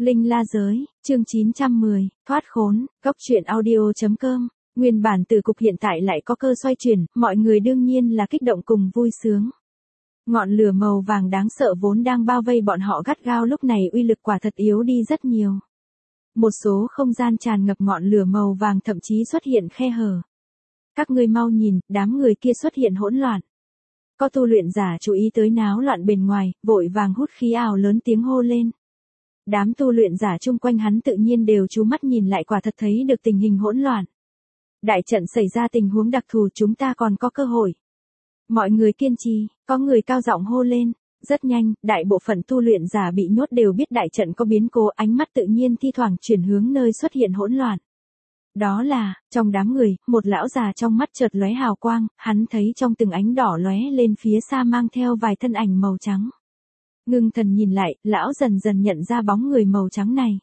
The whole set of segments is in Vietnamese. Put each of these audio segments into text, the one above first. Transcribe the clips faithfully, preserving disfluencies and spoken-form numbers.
Linh La Giới, chương chín trăm mười, thoát khốn, góc truyện audio.com, nguyên bản từ cục hiện tại lại có cơ xoay chuyển, mọi người đương nhiên là kích động cùng vui sướng. Ngọn lửa màu vàng đáng sợ vốn đang bao vây bọn họ gắt gao lúc này uy lực quả thật yếu đi rất nhiều. Một số không gian tràn ngập ngọn lửa màu vàng thậm chí xuất hiện khe hở. Các ngươi mau nhìn, đám người kia xuất hiện hỗn loạn. Có tu luyện giả chú ý tới náo loạn bên ngoài, vội vàng hút khí ảo lớn tiếng hô lên. Đám tu luyện giả chung quanh hắn tự nhiên đều chú mắt nhìn lại quả thật thấy được tình hình hỗn loạn. Đại trận xảy ra tình huống đặc thù chúng ta còn có cơ hội. Mọi người kiên trì, có người cao giọng hô lên. Rất nhanh, đại bộ phận tu luyện giả bị nhốt đều biết đại trận có biến cố, ánh mắt tự nhiên thi thoảng chuyển hướng nơi xuất hiện hỗn loạn. Đó là, trong đám người, một lão già trong mắt chợt lóe hào quang, hắn thấy trong từng ánh đỏ lóe lên phía xa mang theo vài thân ảnh màu trắng. Ngưng thần nhìn lại, lão dần dần nhận ra bóng người màu trắng này.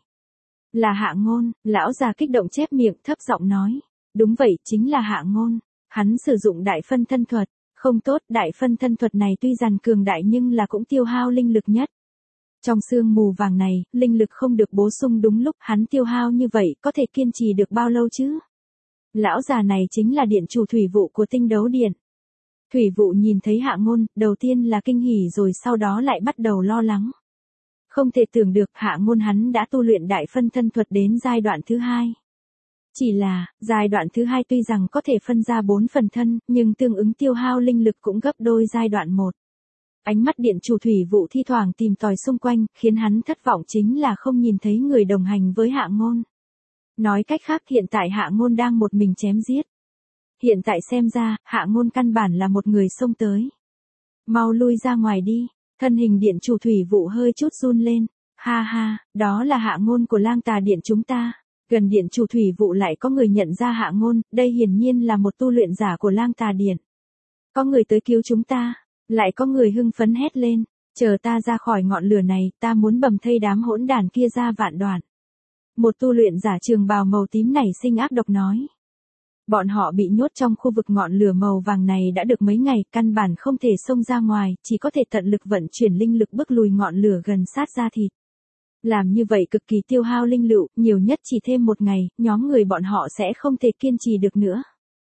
Là Hạ Ngôn, lão già kích động chép miệng thấp giọng nói. Đúng vậy, chính là Hạ Ngôn. Hắn sử dụng đại phân thân thuật. Không tốt, đại phân thân thuật này tuy rằng cường đại nhưng là cũng tiêu hao linh lực nhất. Trong sương mù vàng này, linh lực không được bổ sung đúng lúc, hắn tiêu hao như vậy, có thể kiên trì được bao lâu chứ? Lão già này chính là điện chủ thủy vụ của tinh đấu điện. Thủy vụ nhìn thấy Hạ Ngôn, đầu tiên là kinh hỉ rồi sau đó lại bắt đầu lo lắng. Không thể tưởng được Hạ Ngôn hắn đã tu luyện đại phân thân thuật đến giai đoạn thứ hai. Chỉ là, giai đoạn thứ hai tuy rằng có thể phân ra bốn phần thân, nhưng tương ứng tiêu hao linh lực cũng gấp đôi giai đoạn một. Ánh mắt điện chủ thủy vụ thi thoảng tìm tòi xung quanh, khiến hắn thất vọng chính là không nhìn thấy người đồng hành với Hạ Ngôn. Nói cách khác hiện tại Hạ Ngôn đang một mình chém giết. Hiện tại xem ra, Hạ Ngôn căn bản là một người xông tới. Mau lui ra ngoài đi, thân hình điện chủ thủy vụ hơi chút run lên. Ha ha, đó là Hạ Ngôn của Lang Tà Điện chúng ta. Gần điện chủ thủy vụ lại có người nhận ra Hạ Ngôn, đây hiển nhiên là một tu luyện giả của Lang Tà Điện. Có người tới cứu chúng ta, lại có người hưng phấn hét lên, chờ ta ra khỏi ngọn lửa này, ta muốn bầm thây đám hỗn đản kia ra vạn đoạn. Một tu luyện giả trường bào màu tím này sinh ác độc nói. Bọn họ bị nhốt trong khu vực ngọn lửa màu vàng này đã được mấy ngày, căn bản không thể xông ra ngoài, chỉ có thể tận lực vận chuyển linh lực bức lùi ngọn lửa gần sát da thịt. Làm như vậy cực kỳ tiêu hao linh lựu, nhiều nhất chỉ thêm một ngày, nhóm người bọn họ sẽ không thể kiên trì được nữa.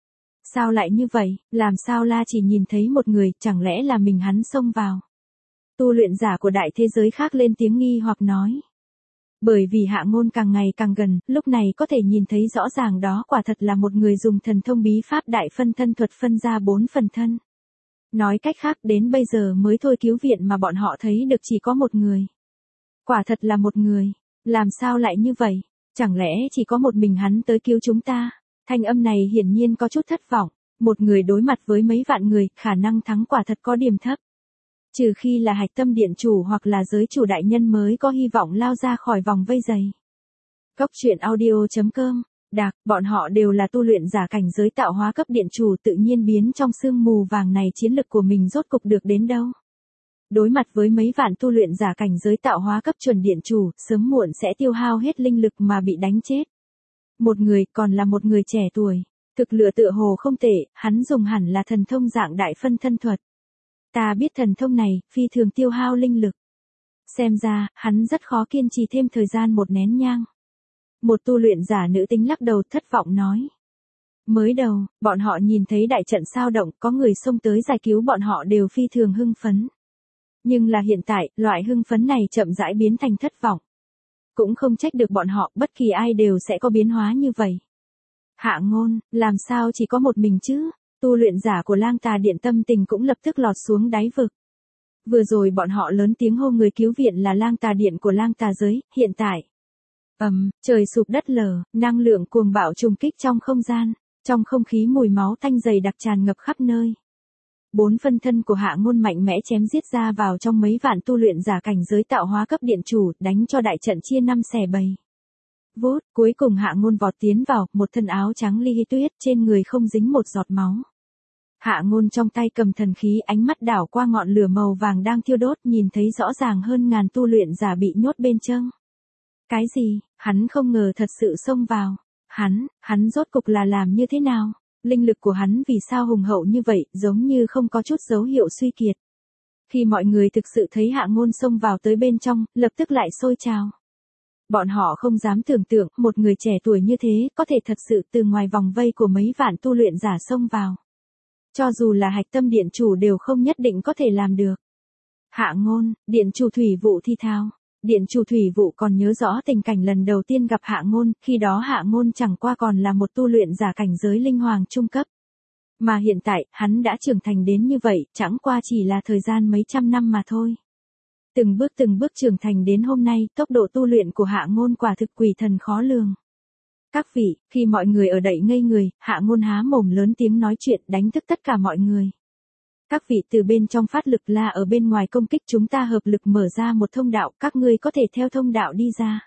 Sao lại như vậy, làm sao La chỉ nhìn thấy một người, chẳng lẽ là mình hắn xông vào. Tu luyện giả của đại thế giới khác lên tiếng nghi hoặc nói. Bởi vì Hạ Ngôn càng ngày càng gần, lúc này có thể nhìn thấy rõ ràng đó quả thật là một người dùng thần thông bí pháp đại phân thân thuật phân ra bốn phần thân. Nói cách khác đến bây giờ mới thôi cứu viện mà bọn họ thấy được chỉ có một người. Quả thật là một người, làm sao lại như vậy, chẳng lẽ chỉ có một mình hắn tới cứu chúng ta, thanh âm này hiển nhiên có chút thất vọng, một người đối mặt với mấy vạn người, khả năng thắng quả thật có điểm thấp. Trừ khi là hạch tâm điện chủ hoặc là giới chủ đại nhân mới có hy vọng lao ra khỏi vòng vây dày. Góc truyện audio.com, Đạc, bọn họ đều là tu luyện giả cảnh giới tạo hóa cấp điện chủ tự nhiên biến trong sương mù vàng này chiến lực của mình rốt cục được đến đâu. Đối mặt với mấy vạn tu luyện giả cảnh giới tạo hóa cấp chuẩn điện chủ, sớm muộn sẽ tiêu hao hết linh lực mà bị đánh chết. Một người còn là một người trẻ tuổi, thực lựa tựa hồ không tệ, hắn dùng hẳn là thần thông dạng đại phân thân thuật. Ta biết thần thông này, phi thường tiêu hao linh lực. Xem ra, hắn rất khó kiên trì thêm thời gian một nén nhang. Một tu luyện giả nữ tính lắc đầu thất vọng nói. Mới đầu, bọn họ nhìn thấy đại trận sao động, có người xông tới giải cứu bọn họ đều phi thường hưng phấn. Nhưng là hiện tại, loại hưng phấn này chậm rãi biến thành thất vọng. Cũng không trách được bọn họ, bất kỳ ai đều sẽ có biến hóa như vậy. Hạ Ngôn, làm sao chỉ có một mình chứ? Tu luyện giả của Lang Tà Điện tâm tình cũng lập tức lọt xuống đáy vực. Vừa rồi bọn họ lớn tiếng hô người cứu viện là Lang Tà Điện của Lang Tà giới, hiện tại. Ầm, um, trời sụp đất lở, năng lượng cuồng bạo trùng kích trong không gian, trong không khí mùi máu tanh dày đặc tràn ngập khắp nơi. Bốn phân thân của Hạ Ngôn mạnh mẽ chém giết ra vào trong mấy vạn tu luyện giả cảnh giới tạo hóa cấp điện chủ, đánh cho đại trận chia năm xẻ bảy. Vút, cuối cùng Hạ Ngôn vọt tiến vào, một thân áo trắng li tuyết, trên người không dính một giọt máu. Hạ Ngôn trong tay cầm thần khí, ánh mắt đảo qua ngọn lửa màu vàng đang thiêu đốt, nhìn thấy rõ ràng hơn ngàn tu luyện giả bị nhốt bên trong. Cái gì, hắn không ngờ thật sự xông vào. Hắn, hắn rốt cục là làm như thế nào? Linh lực của hắn vì sao hùng hậu như vậy, giống như không có chút dấu hiệu suy kiệt. Khi mọi người thực sự thấy Hạ Ngôn xông vào tới bên trong, lập tức lại sôi trào. Bọn họ không dám tưởng tượng, một người trẻ tuổi như thế, có thể thật sự từ ngoài vòng vây của mấy vạn tu luyện giả xông vào. Cho dù là hạch tâm điện chủ đều không nhất định có thể làm được. Hạ Ngôn, điện chủ thủy vụ thi thao. Điện chủ thủy vụ còn nhớ rõ tình cảnh lần đầu tiên gặp Hạ Ngôn, khi đó Hạ Ngôn chẳng qua còn là một tu luyện giả cảnh giới linh hoàng trung cấp. Mà hiện tại, hắn đã trưởng thành đến như vậy, chẳng qua chỉ là thời gian mấy trăm năm mà thôi. Từng bước từng bước trưởng thành đến hôm nay, tốc độ tu luyện của Hạ Ngôn quả thực quỷ thần khó lường. Các vị, khi mọi người ở đậy ngây người, Hạ Ngôn há mồm lớn tiếng nói chuyện, đánh thức tất cả mọi người. Các vị từ bên trong phát lực là ở bên ngoài công kích, chúng ta hợp lực mở ra một thông đạo, các ngươi có thể theo thông đạo đi ra.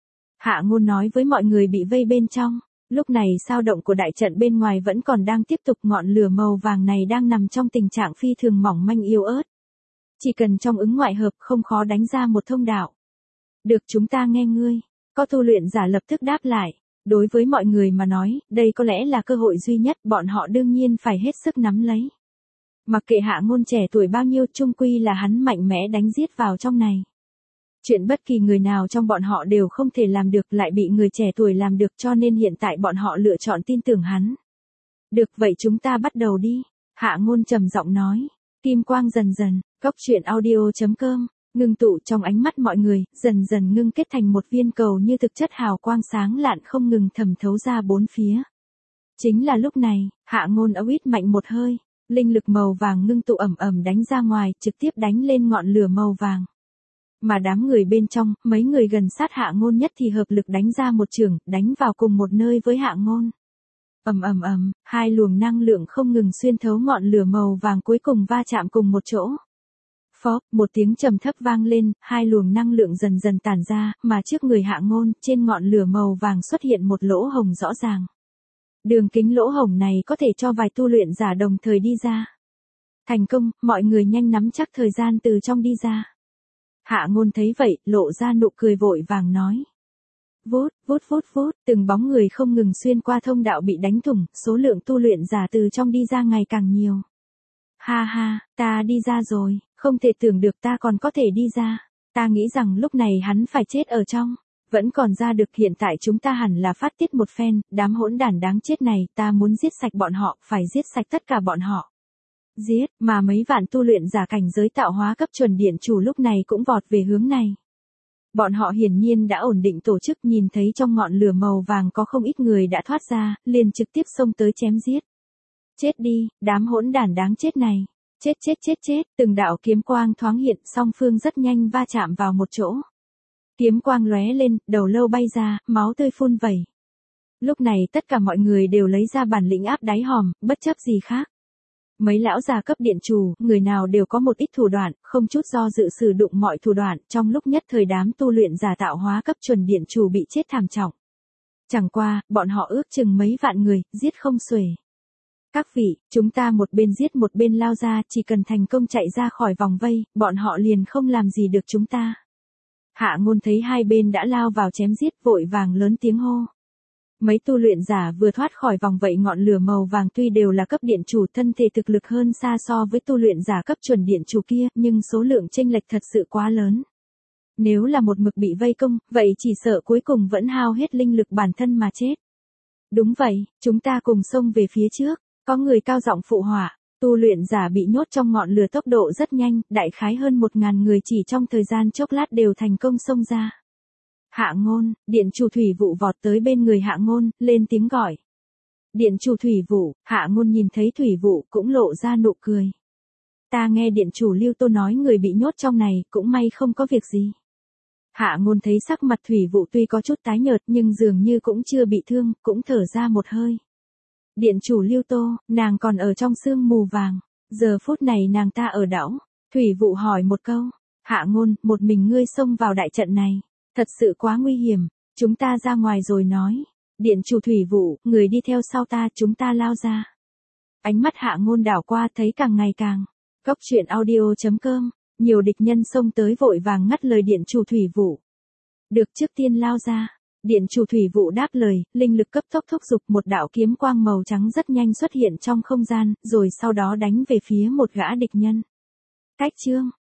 Hạ Ngôn nói với mọi người bị vây bên trong. Lúc này sao động của đại trận bên ngoài vẫn còn đang tiếp tục, ngọn lửa màu vàng này đang nằm trong tình trạng phi thường mỏng manh yếu ớt. Chỉ cần trong ứng ngoại hợp không khó đánh ra một thông đạo. Được, chúng ta nghe ngươi. Có tu luyện giả lập tức đáp lại. Đối với mọi người mà nói, đây có lẽ là cơ hội duy nhất, bọn họ đương nhiên phải hết sức nắm lấy. Mặc kệ Hạ Ngôn trẻ tuổi bao nhiêu, chung quy là hắn mạnh mẽ đánh giết vào trong này. Chuyện bất kỳ người nào trong bọn họ đều không thể làm được, lại bị người trẻ tuổi làm được, cho nên hiện tại bọn họ lựa chọn tin tưởng hắn. Được, vậy chúng ta bắt đầu đi. Hạ Ngôn trầm giọng nói. Kim quang dần dần, góc truyện audio chấm com, ngưng tụ trong ánh mắt mọi người, dần dần ngưng kết thành một viên cầu như thực chất hào quang sáng lạn không ngừng thẩm thấu ra bốn phía. Chính là lúc này, Hạ Ngôn âu ít mạnh một hơi, linh lực màu vàng ngưng tụ ẩm ẩm đánh ra ngoài, trực tiếp đánh lên ngọn lửa màu vàng. Mà đám người bên trong, mấy người gần sát Hạ Ngôn nhất thì hợp lực đánh ra một chưởng, đánh vào cùng một nơi với Hạ Ngôn. Ầm ầm ầm, hai luồng năng lượng không ngừng xuyên thấu ngọn lửa màu vàng cuối cùng va chạm cùng một chỗ. Phó, một tiếng trầm thấp vang lên, hai luồng năng lượng dần dần tản ra, mà trước người Hạ Ngôn, trên ngọn lửa màu vàng xuất hiện một lỗ hồng rõ ràng. Đường kính lỗ hồng này có thể cho vài tu luyện giả đồng thời đi ra. Thành công, mọi người nhanh nắm chắc thời gian từ trong đi ra. Hạ Ngôn thấy vậy, lộ ra nụ cười vội vàng nói. Vút, vút vút vút, từng bóng người không ngừng xuyên qua thông đạo bị đánh thủng, số lượng tu luyện giả từ trong đi ra ngày càng nhiều. Ha ha, ta đi ra rồi, không thể tưởng được ta còn có thể đi ra. Ta nghĩ rằng lúc này hắn phải chết ở trong. Vẫn còn ra được, hiện tại chúng ta hẳn là phát tiết một phen, đám hỗn đản đáng chết này, ta muốn giết sạch bọn họ, phải giết sạch tất cả bọn họ. Giết, mà mấy vạn tu luyện giả cảnh giới tạo hóa cấp chuẩn điện chủ lúc này cũng vọt về hướng này. Bọn họ hiển nhiên đã ổn định tổ chức, nhìn thấy trong ngọn lửa màu vàng có không ít người đã thoát ra, liền trực tiếp xông tới chém giết. Chết đi, đám hỗn đản đáng chết này. Chết chết chết chết, từng đạo kiếm quang thoáng hiện, song phương rất nhanh va chạm vào một chỗ. Kiếm quang lóe lên, đầu lâu bay ra, máu tươi phun vẩy. Lúc này tất cả mọi người đều lấy ra bản lĩnh áp đáy hòm, bất chấp gì khác. Mấy lão già cấp điện chủ, người nào đều có một ít thủ đoạn, không chút do dự sử dụng mọi thủ đoạn, trong lúc nhất thời đám tu luyện giả tạo hóa cấp chuẩn điện chủ bị chết thảm trọng. Chẳng qua, bọn họ ước chừng mấy vạn người, giết không xuể. Các vị, chúng ta một bên giết một bên lao ra, chỉ cần thành công chạy ra khỏi vòng vây, bọn họ liền không làm gì được chúng ta. Hạ Ngôn thấy hai bên đã lao vào chém giết, vội vàng lớn tiếng hô. Mấy tu luyện giả vừa thoát khỏi vòng vậy ngọn lửa màu vàng tuy đều là cấp điện chủ, thân thể thực lực hơn xa so với tu luyện giả cấp chuẩn điện chủ kia, nhưng số lượng chênh lệch thật sự quá lớn. Nếu là một mực bị vây công, vậy chỉ sợ cuối cùng vẫn hao hết linh lực bản thân mà chết. Đúng vậy, chúng ta cùng xông về phía trước, có người cao giọng phụ họa. Tu luyện giả bị nhốt trong ngọn lửa tốc độ rất nhanh, đại khái hơn một ngàn người chỉ trong thời gian chốc lát đều thành công xông ra. Hạ Ngôn, điện chủ thủy vụ vọt tới bên người Hạ Ngôn, lên tiếng gọi. Điện chủ thủy vụ, Hạ Ngôn nhìn thấy thủy vụ cũng lộ ra nụ cười. Ta nghe điện chủ Lưu Tô nói người bị nhốt trong này, cũng may không có việc gì. Hạ Ngôn thấy sắc mặt thủy vụ tuy có chút tái nhợt nhưng dường như cũng chưa bị thương, cũng thở ra một hơi. Điện chủ Lưu Tô, nàng còn ở trong sương mù vàng, giờ phút này nàng ta ở đảo. Thủy vụ hỏi một câu. Hạ Ngôn, một mình ngươi xông vào đại trận này. Thật sự quá nguy hiểm, chúng ta ra ngoài rồi nói. Điện chủ thủy vụ, người đi theo sau ta, chúng ta lao ra. Ánh mắt Hạ Ngôn đảo qua thấy càng ngày càng. Góc truyện audio chấm com, nhiều địch nhân xông tới vội vàng ngắt lời điện chủ thủy vụ. Được, trước tiên lao ra. Điện chủ thủy vụ đáp lời, linh lực cấp tốc thúc giục, một đạo kiếm quang màu trắng rất nhanh xuất hiện trong không gian, rồi sau đó đánh về phía một gã địch nhân. Cách chương